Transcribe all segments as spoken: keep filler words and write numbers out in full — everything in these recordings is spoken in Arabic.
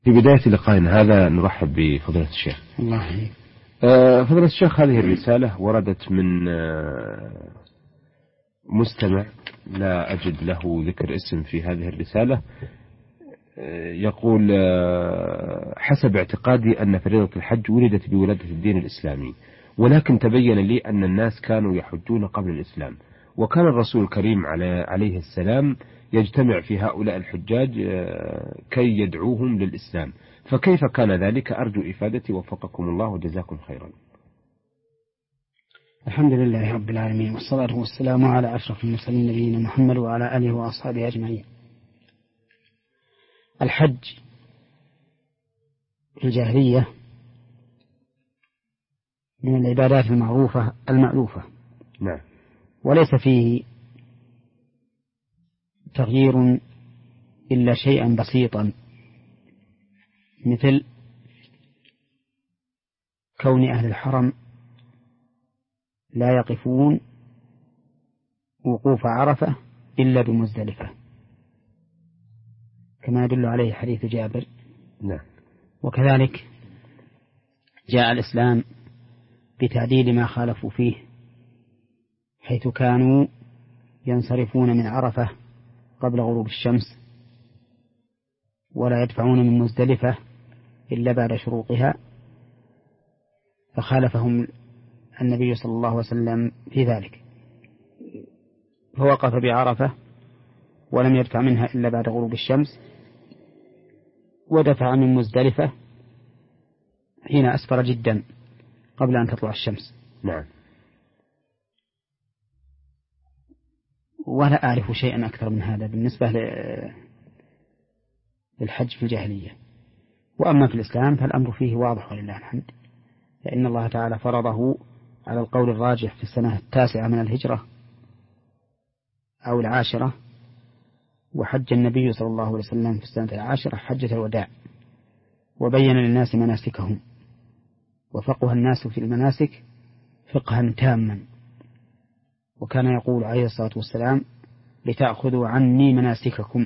في بداية لقائنا هذا نرحب بفضيلة الشيخ. الله يحييك. فضيلة الشيخ، هذه الرسالة وردت من مستمع لا أجد له ذكر اسم في هذه الرسالة. يقول: حسب اعتقادي أن فريضة الحج ولدت بولادة الدين الإسلامي، ولكن تبين لي أن الناس كانوا يحجون قبل الإسلام، وكان الرسول الكريم عليه السلام يجتمع في هؤلاء الحجاج كي يدعوهم للإسلام، فكيف كان ذلك؟ أرجو إفادتي وفقكم الله وجزاكم خيرا. الحمد لله رب العالمين، والصلاة والسلام على أشرف المرسلين نبينا محمد وعلى آله وأصحابه أجمعين. الحج في الجاهلية من العبادات المعروفة المألوفة، نعم، وليس فيه تغيير إلا شيئا بسيطا، مثل كون أهل الحرم لا يقفون وقوف عرفة إلا بمزدلفة، كما يدل عليه حديث جابر. نعم. وكذلك جاء الإسلام بتعديل ما خالفوا فيه، حيث كانوا ينصرفون من عرفة قبل غروب الشمس، ولا يدفعون من مزدلفة إلا بعد شروقها، فخالفهم النبي صلى الله عليه وسلم في ذلك، فوقف بعرفة ولم يدفع منها إلا بعد غروب الشمس، ودفع من مزدلفة حين أسفر جدا قبل أن تطلع الشمس. نعم. ولا أعرف شيئا أكثر من هذا بالنسبة للحج في الجاهلية. وأما في الإسلام فالأمر فيه واضح ولله الحمد، لأن الله تعالى فرضه على القول الراجح في السنة التاسعة من الهجرة أو العاشرة، وحج النبي صلى الله عليه وسلم في السنة العاشرة حجة الوداع، وبين للناس مناسكهم، وفقه الناس في المناسك فقها تاما، وكان يقول عليه الصلاة والسلام: لتأخذوا عني مناسككم.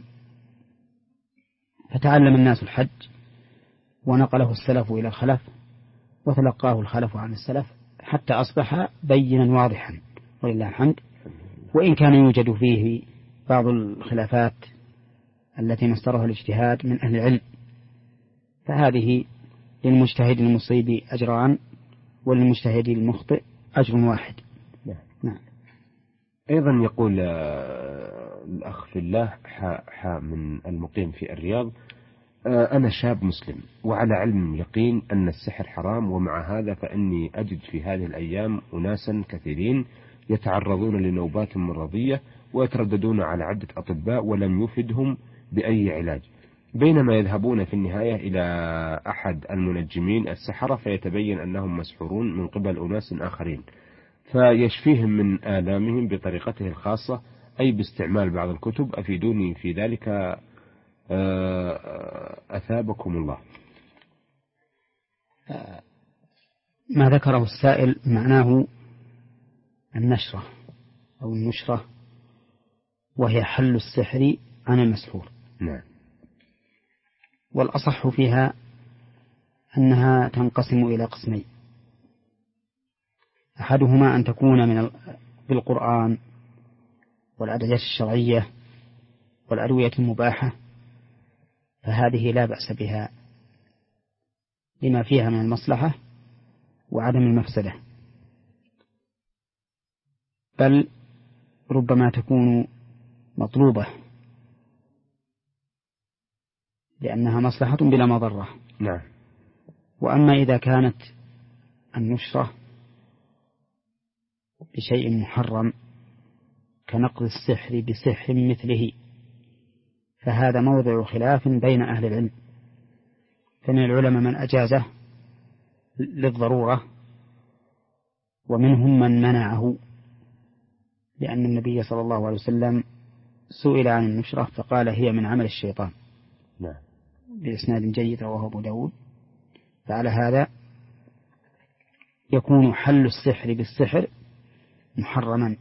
فتعلم الناس الحج ونقله السلف إلى الخلف، وتلقاه الخلف عن السلف، حتى أصبح بينا واضحا ولله الحمد. وإن كان يوجد فيه بعض الخلافات التي مصدرها الاجتهاد من أهل العلم، فهذه للمجتهد المصيب أجران، وللمجتهد المخطئ أجر واحد. نعم. أيضا يقول الأخ في الله حا من المقيم في الرياض: أنا شاب مسلم وعلى علم يقين أن السحر حرام، ومع هذا فإني أجد في هذه الأيام أناسا كثيرين يتعرضون لنوبات مرضية ويترددون على عدة أطباء ولم يفدهم بأي علاج، بينما يذهبون في النهاية إلى أحد المنجمين السحرة فيتبين أنهم مسحورون من قبل أناس آخرين، فيشفيهم من آلامهم بطريقته الخاصة، أي باستعمال بعض الكتب. أفيدوني في ذلك أثابكم الله. ما ذكره السائل معناه النشرة أو النشرة، وهي حل السحر عن المسحور. نعم. والأصح فيها أنها تنقسم إلى قسمين: أحدهما أن تكون من بالقرآن والأدعية الشرعية والأدوية المباحة، فهذه لا بأس بها لما فيها من المصلحة وعدم المفسدة، بل ربما تكون مطلوبة لأنها مصلحة بلا مضرة. نعم. وأما إذا كانت النشرة بشيء محرم كنقض السحر بسحر مثله، فهذا موضع خلاف بين أهل العلم، فمن العلماء من أجازه للضرورة، ومنهم من منعه، لأن النبي صلى الله عليه وسلم سئل عن النشرة فقال: هي من عمل الشيطان. نعم. بإسناد جيد رواه أبو داود. فعلى هذا يكون حل السحر بالسحر محرما،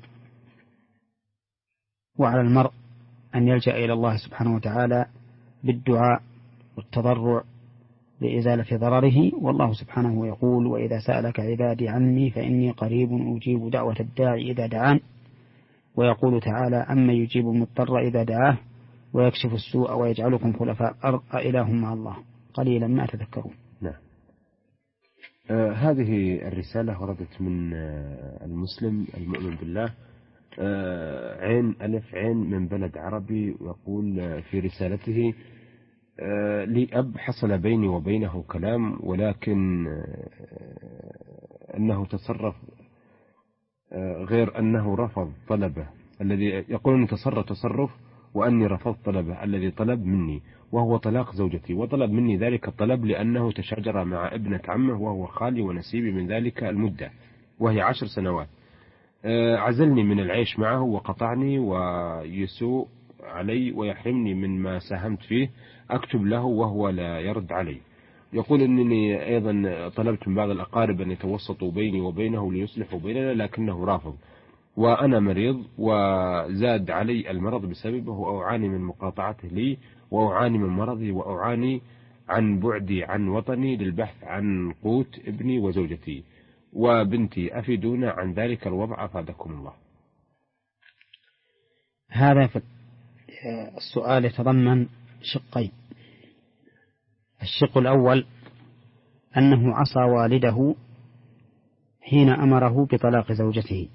وعلى المرء أن يلجأ إلى الله سبحانه وتعالى بالدعاء والتضرع لإزالة ضرره. والله سبحانه يقول: وإذا سألك عبادي عني فإني قريب أجيب دعوة الداعي إذا دعان. ويقول تعالى: أما يجيب المضطر إذا دعاه ويكشف السوء ويجعلكم خلفاء الأرض أإله مع الله قليلا ما تذكرون. نعم. آه هذه الرسالة وردت من آه المسلم المؤمن بالله آه عين ألف عين من بلد عربي، يقول آه في رسالته: آه لي أب حصل بيني وبينه كلام، ولكن آه أنه تصرف آه غير أنه رفض طلبه الذي يقول أنه تصرف تصرف وأني رفضت طلبه الذي طلب مني، وهو طلاق زوجتي، وطلب مني ذلك الطلب لأنه تشاجر مع ابنة عمه وهو خالي ونسيبي من ذلك المدة وهي عشر سنوات. عزلني من العيش معه وقطعني ويسوء علي ويحرمني من ما ساهمت فيه. أكتب له وهو لا يرد علي. يقول أنني أيضا طلبت من بعض الأقارب أن يتوسطوا بيني وبينه ليصلحوا بيننا لكنه رافض، وأنا مريض وزاد علي المرض بسببه، وأعاني من مقاطعته لي، وأعاني من مرضي، وأعاني عن بعدي عن وطني للبحث عن قوت ابني وزوجتي وبنتي. أفيدونا عن ذلك الوضع أفادكم الله. هذا السؤال يتضمن شقين. الشق الأول أنه عصى والده حين أمره بطلاق زوجته،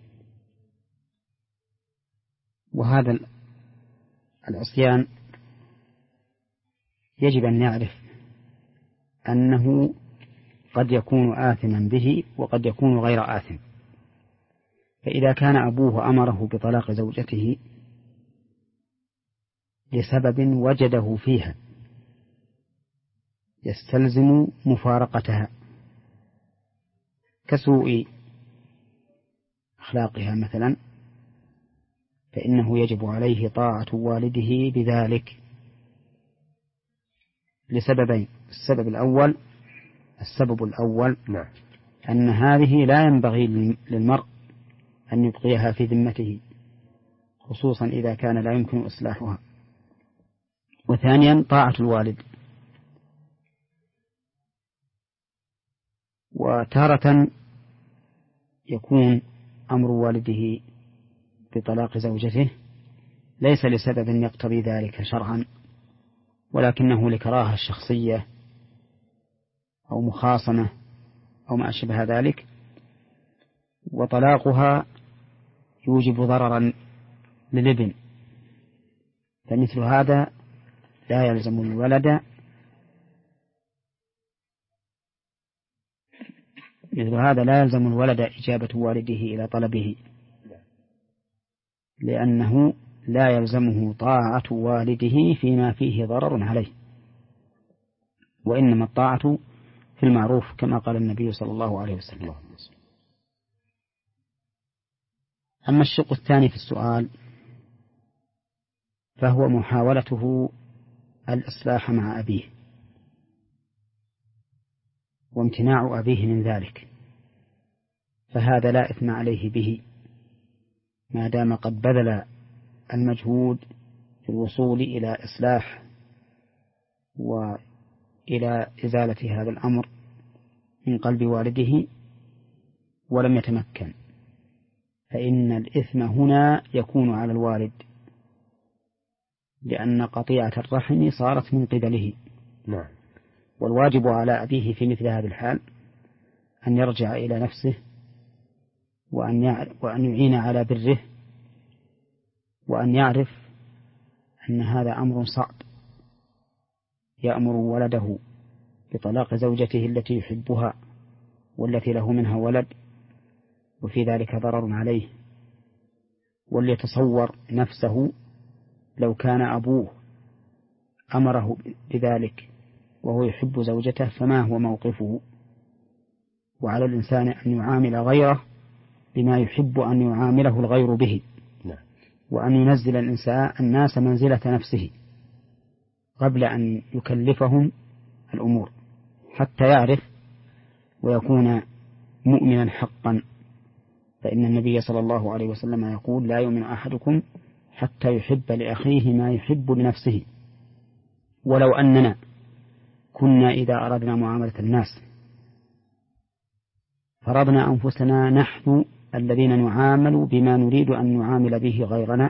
وهذا العصيان يجب أن نعرف أنه قد يكون آثما به وقد يكون غير آثم. فإذا كان أبوه أمره بطلاق زوجته لسبب وجده فيها يستلزم مفارقتها كسوء أخلاقها مثلا، فإنه يجب عليه طاعة والده بذلك لسببين. السبب الأول السبب الأول نعم. أن هذه لا ينبغي للمرء أن يبقيها في ذمته، خصوصا إذا كان لا يمكن إصلاحها. وثانيا طاعة الوالد. وتارة يكون أمر والده بطلاق زوجته ليس لسبب يقتضي ذلك شرعا، ولكنه لكراهة الشخصية أو مخاصمة أو ما أشبه ذلك، وطلاقها يوجب ضررا للابن، فمثل هذا لا يلزم الولد مثل هذا لا يلزم الولد إجابة والده إلى طلبه، لأنه لا يلزمه طاعة والده فيما فيه ضرر عليه، وإنما الطاعة في المعروف كما قال النبي صلى الله عليه وسلم. أما الشق الثاني في السؤال فهو محاولته الإصلاح مع أبيه وامتناع أبيه من ذلك، فهذا لا إثم عليه به ما دام قد بذل المجهود في الوصول إلى إصلاح وإلى إزالة هذا الأمر من قلب والده ولم يتمكن، فإن الإثم هنا يكون على الوالد، لأن قطيعة الرحم صارت من قبله. نعم. والواجب على أبيه في مثل هذه الحال أن يرجع إلى نفسه وأن وأن يعين على بره، وأن يعرف أن هذا أمر صعب، يأمر ولده بطلاق زوجته التي يحبها والتي له منها ولد، وفي ذلك ضرر عليه. وليتصور نفسه لو كان أبوه أمره بذلك وهو يحب زوجته فما هو موقفه. وعلى الإنسان أن يعامل غيره بما يحب أن يعامله الغير به، وأن ينزل الإنسان الناس منزلة نفسه قبل أن يكلفهم الأمور حتى يعرف ويكون مؤمنا حقا. فإن النبي صلى الله عليه وسلم يقول: لا يؤمن أحدكم حتى يحب لأخيه ما يحب لنفسه. ولو أننا كنا إذا أردنا معاملة الناس فرضنا أنفسنا نحن الذين نعامل بما نريد أن نعامل به غيرنا،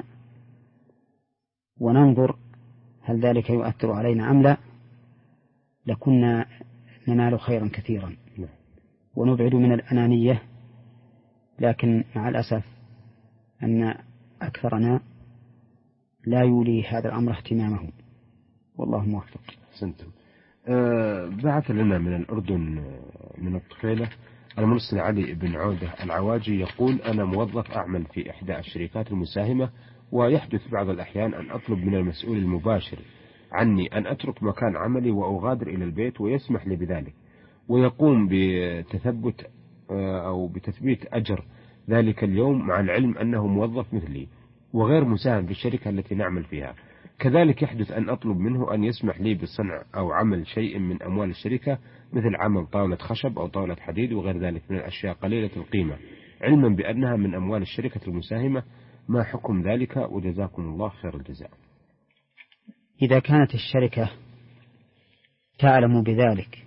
وننظر هل ذلك يؤثر علينا أم لا، لكنا ننال خيرا كثيرا ونبعد من الأنانية. لكن مع الأسف أن أكثرنا لا يولي هذا الأمر اهتمامه، والله موفق. سنتم. أه بعث لنا من الأردن من الطفيلة المرسل علي بن عودة العواجي يقول: أنا موظف أعمل في إحدى الشركات المساهمة، ويحدث بعض الأحيان أن أطلب من المسؤول المباشر عني أن أترك مكان عملي وأغادر إلى البيت، ويسمح لي بذلك، ويقوم بتثبت أو بتثبيت أجر ذلك اليوم مع العلم أنه موظف مثلي وغير مساهم في الشركة التي نعمل فيها. كذلك يحدث أن أطلب منه أن يسمح لي بصنع أو عمل شيء من أموال الشركة، مثل عمل طاولة خشب أو طاولة حديد وغير ذلك من الأشياء قليلة القيمة، علما بأنها من أموال الشركة المساهمة. ما حكم ذلك؟ وجزاكم الله خير الجزاء. إذا كانت الشركة تعلم بذلك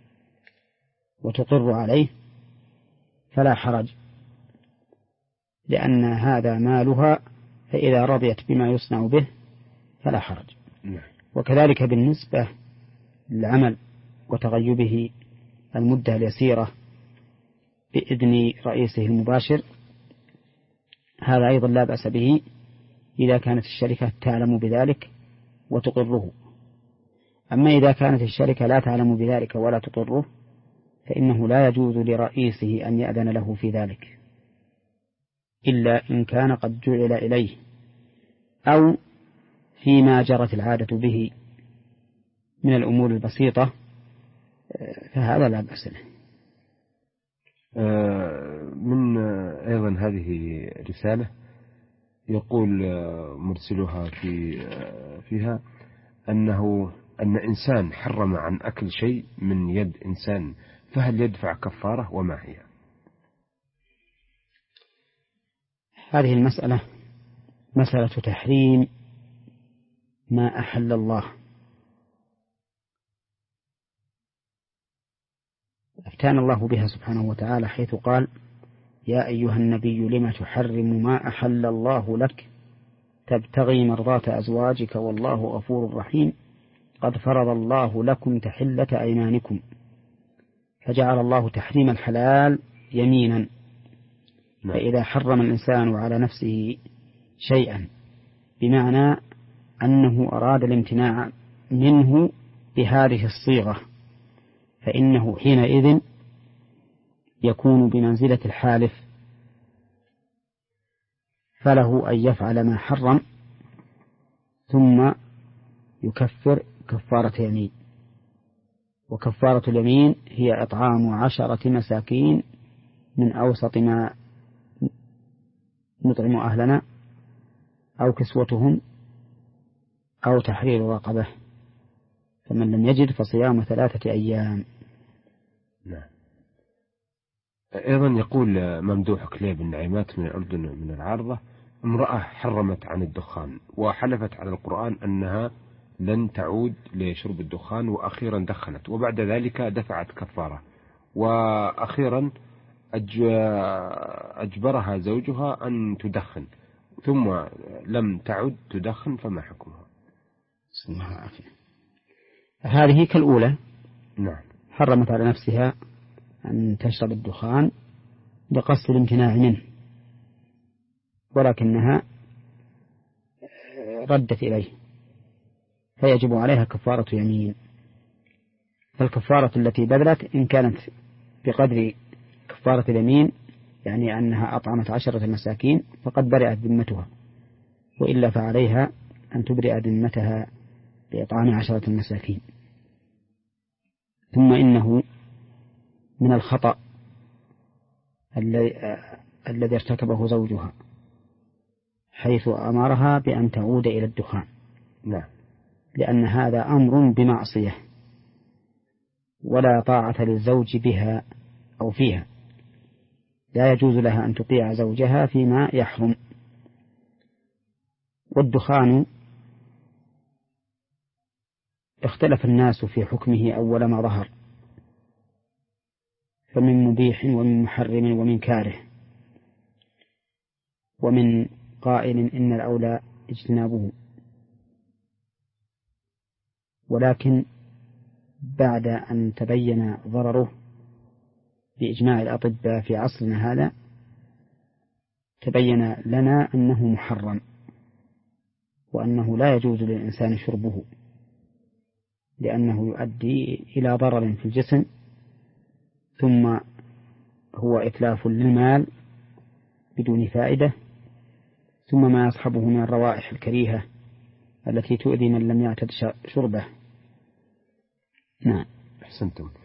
وتقر عليه فلا حرج، لأن هذا مالها، فإذا رضيت بما يصنع به فلا حرج. وكذلك بالنسبة للعمل وتغيبه المدة اليسيرة بإذن رئيسه المباشر، هذا أيضا لا بأس به إذا كانت الشركة تعلم بذلك وتقره. أما إذا كانت الشركة لا تعلم بذلك ولا تقره فإنه لا يجوز لرئيسه أن يأذن له في ذلك، إلا إن كان قد جعل إليه أو فيما جرت العادة به من الأمور البسيطة، فهذا لا بأس له. من أيضا هذه رسالة يقول مرسلها في فيها أنه أن إنسان حرم عن أكل شيء من يد إنسان، فهل يدفع كفارة وما هي؟ هذه المسألة مسألة تحريم ما أحل الله، أفتان الله بها سبحانه وتعالى حيث قال: يا أيها النبي لم تحرم ما أحل الله لك تبتغي مرضات أزواجك والله غفور رحيم قد فرض الله لكم تحلة أيمانكم. فجعل الله تحريم الحلال يمينا، فإذا حرم الإنسان على نفسه شيئا بمعنى أنه أراد الامتناع منه بهذه الصيغة، فإنه حينئذ يكون بمنزلة الحالف، فله أن يفعل ما حرم ثم يكفر كفارة يمين. وكفارة اليمين هي إطعام عشرة مساكين من أوسط ما نطعم أهلنا أو كسوتهم أو تحرير رقبة، فمن لم يجد فصيام ثلاثة أيام. نعم. أيضا يقول ممدوح كليب النعيمات من الأردن من العارضة: امرأة حرمت عن الدخان وحلفت على القرآن أنها لن تعود لشرب الدخان، وأخيرا دخنت، وبعد ذلك دفعت كفارة، وأخيرا أجبرها زوجها أن تدخن ثم لم تعد تدخن، فما حكمها؟ هذه كالأولى. نعم. حرمت على نفسها أن تشرب الدخان بقصد الامتناع منه، ولكنها ردت إليه، فيجب عليها كفارة يمين. فالكفارة التي بذلت إن كانت بقدر كفارة اليمين، يعني أنها أطعمت عشرة مساكين، فقد برئت ذمتها، وإلا فعليها أن تبرئ ذمتها بإطعام عشرة مساكين. ثم إنه من الخطأ الذي ارتكبه زوجها حيث أمرها بأن تعود إلى الدخان. نعم. لأن هذا أمر بمعصية، ولا طاعة للزوج بها أو فيها، لا يجوز لها أن تطيع زوجها فيما يحرم. والدخان اختلف الناس في حكمه أول ما ظهر، فمن مبيح ومن محرم ومن كاره، ومن قائل إن الأولى اجتنابه. ولكن بعد أن تبين ضرره بإجماع الأطباء في عصرنا هذا تبين لنا أنه محرم، وأنه لا يجوز للإنسان شربه، لأنه يؤدي إلى ضرر في الجسم، ثم هو إتلاف للمال بدون فائدة، ثم ما يصحبه من الروائح الكريهة التي تؤذي من لم يعتد شربه. نعم. أحسنتم.